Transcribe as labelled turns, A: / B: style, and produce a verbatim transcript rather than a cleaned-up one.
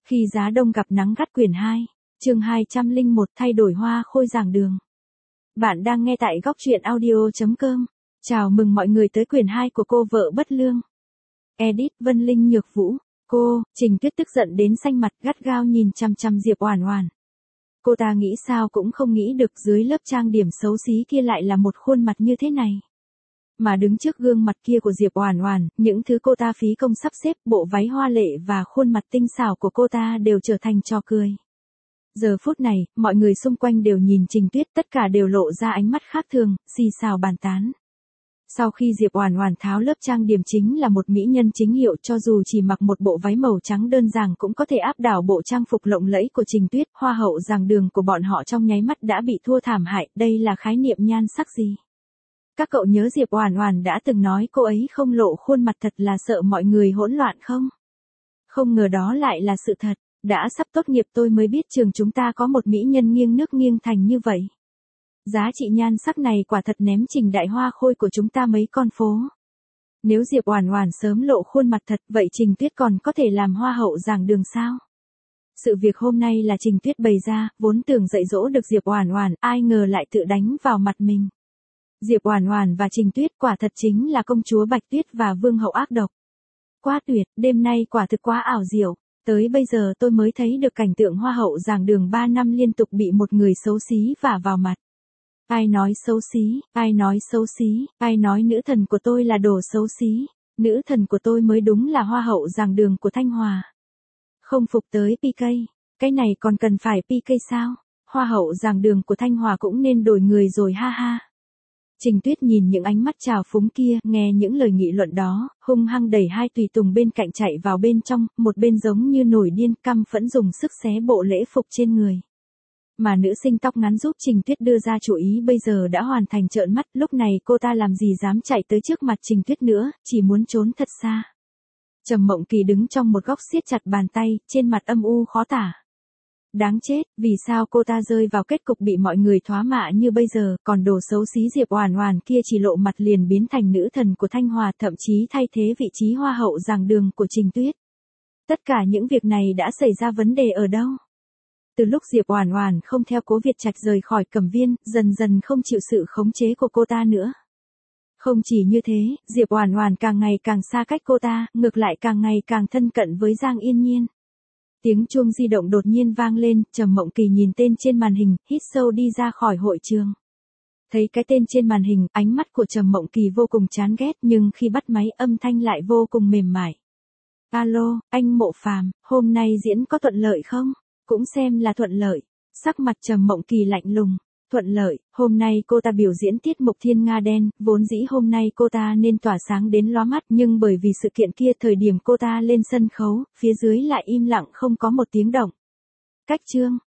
A: Khi giá đông gặp nắng gắt quyển hai, chương hai trăm lẻ một thay đổi hoa khôi giảng đường. Bạn đang nghe tại góc truyện audio chấm com. Chào mừng mọi người tới quyển hai của Cô vợ bất lương. Edit Vân Linh Nhược Vũ. Cô, Trình Tuyết tức giận đến xanh mặt gắt gao nhìn chằm chằm Diệp Oản Oản. Cô ta nghĩ sao cũng không nghĩ được dưới lớp trang điểm xấu xí kia lại là một khuôn mặt như thế này. Mà đứng trước gương mặt kia của Diệp Oản Oản, những thứ cô ta phí công sắp xếp, bộ váy hoa lệ và khuôn mặt tinh xảo của cô ta đều trở thành trò cười. Giờ phút này, mọi người xung quanh đều nhìn Trình Tuyết, tất cả đều lộ ra ánh mắt khác thường, xì xào bàn tán. Sau khi Diệp Oản Oản tháo lớp trang điểm chính là một mỹ nhân chính hiệu, cho dù chỉ mặc một bộ váy màu trắng đơn giản cũng có thể áp đảo bộ trang phục lộng lẫy của Trình Tuyết, hoa hậu giảng đường của bọn họ trong nháy mắt đã bị thua thảm hại, đây là khái niệm nhan sắc gì? Các cậu nhớ Diệp Oản Oản đã từng nói cô ấy không lộ khuôn mặt thật là sợ mọi người hỗn loạn không? Không ngờ đó lại là sự thật, đã sắp tốt nghiệp tôi mới biết trường chúng ta có một mỹ nhân nghiêng nước nghiêng thành như vậy. Giá trị nhan sắc này quả thật ném Trình đại hoa khôi của chúng ta mấy con phố. Nếu Diệp Oản Oản sớm lộ khuôn mặt thật, vậy Trình Tuyết còn có thể làm hoa hậu giảng đường sao? Sự việc hôm nay là Trình Tuyết bày ra, vốn tưởng dạy dỗ được Diệp Oản Oản, ai ngờ lại tự đánh vào mặt mình. Diệp Oản Oản và Trình Tuyết quả thật chính là công chúa Bạch Tuyết và vương hậu ác độc. Quá tuyệt, đêm nay quả thực quá ảo diệu, tới bây giờ tôi mới thấy được cảnh tượng hoa hậu giảng đường ba năm liên tục bị một người xấu xí vả vào mặt. Ai nói xấu xí, ai nói xấu xí, ai nói nữ thần của tôi là đồ xấu xí, nữ thần của tôi mới đúng là hoa hậu giảng đường của Thanh Hòa. Không phục tới pê ca, cái này còn cần phải pê ca sao, hoa hậu giảng đường của Thanh Hòa cũng nên đổi người rồi ha ha. Trình Tuyết nhìn những ánh mắt trào phúng kia, nghe những lời nghị luận đó, hung hăng đẩy hai tùy tùng bên cạnh chạy vào bên trong, một bên giống như nổi điên căm phẫn dùng sức xé bộ lễ phục trên người. Mà nữ sinh tóc ngắn giúp Trình Tuyết đưa ra chủ ý bây giờ đã hoàn thành, trợn mắt, lúc này cô ta làm gì dám chạy tới trước mặt Trình Tuyết nữa, chỉ muốn trốn thật xa. Trầm Mộng Kỳ đứng trong một góc siết chặt bàn tay, trên mặt âm u khó tả. Đáng chết, vì sao cô ta rơi vào kết cục bị mọi người thoá mạ như bây giờ, còn đồ xấu xí Diệp Oản Oản kia chỉ lộ mặt liền biến thành nữ thần của Thanh Hòa, thậm chí thay thế vị trí hoa hậu giảng đường của Trình Tuyết. Tất cả những việc này đã xảy ra vấn đề ở đâu? Từ lúc Diệp Oản Oản không theo Cố Việt Trạch rời khỏi Cẩm Viên, dần dần không chịu sự khống chế của cô ta nữa. Không chỉ như thế, Diệp Oản Oản càng ngày càng xa cách cô ta, ngược lại càng ngày càng thân cận với Giang Yên Nhiên. Tiếng chuông di động đột nhiên vang lên, Trầm Mộng Kỳ nhìn tên trên màn hình, hít sâu đi ra khỏi hội trường. Thấy cái tên trên màn hình, ánh mắt của Trầm Mộng Kỳ vô cùng chán ghét, nhưng khi bắt máy âm thanh lại vô cùng mềm mại. Alo, anh Mộ Phàm, hôm nay diễn có thuận lợi không? Cũng xem là thuận lợi. Sắc mặt Trầm Mộng Kỳ lạnh lùng. Thuận lợi, hôm nay cô ta biểu diễn tiết mục Thiên Nga Đen, vốn dĩ hôm nay cô ta nên tỏa sáng đến lóa mắt, nhưng bởi vì sự kiện kia thời điểm cô ta lên sân khấu, phía dưới lại im lặng không có một tiếng động. Cách chương,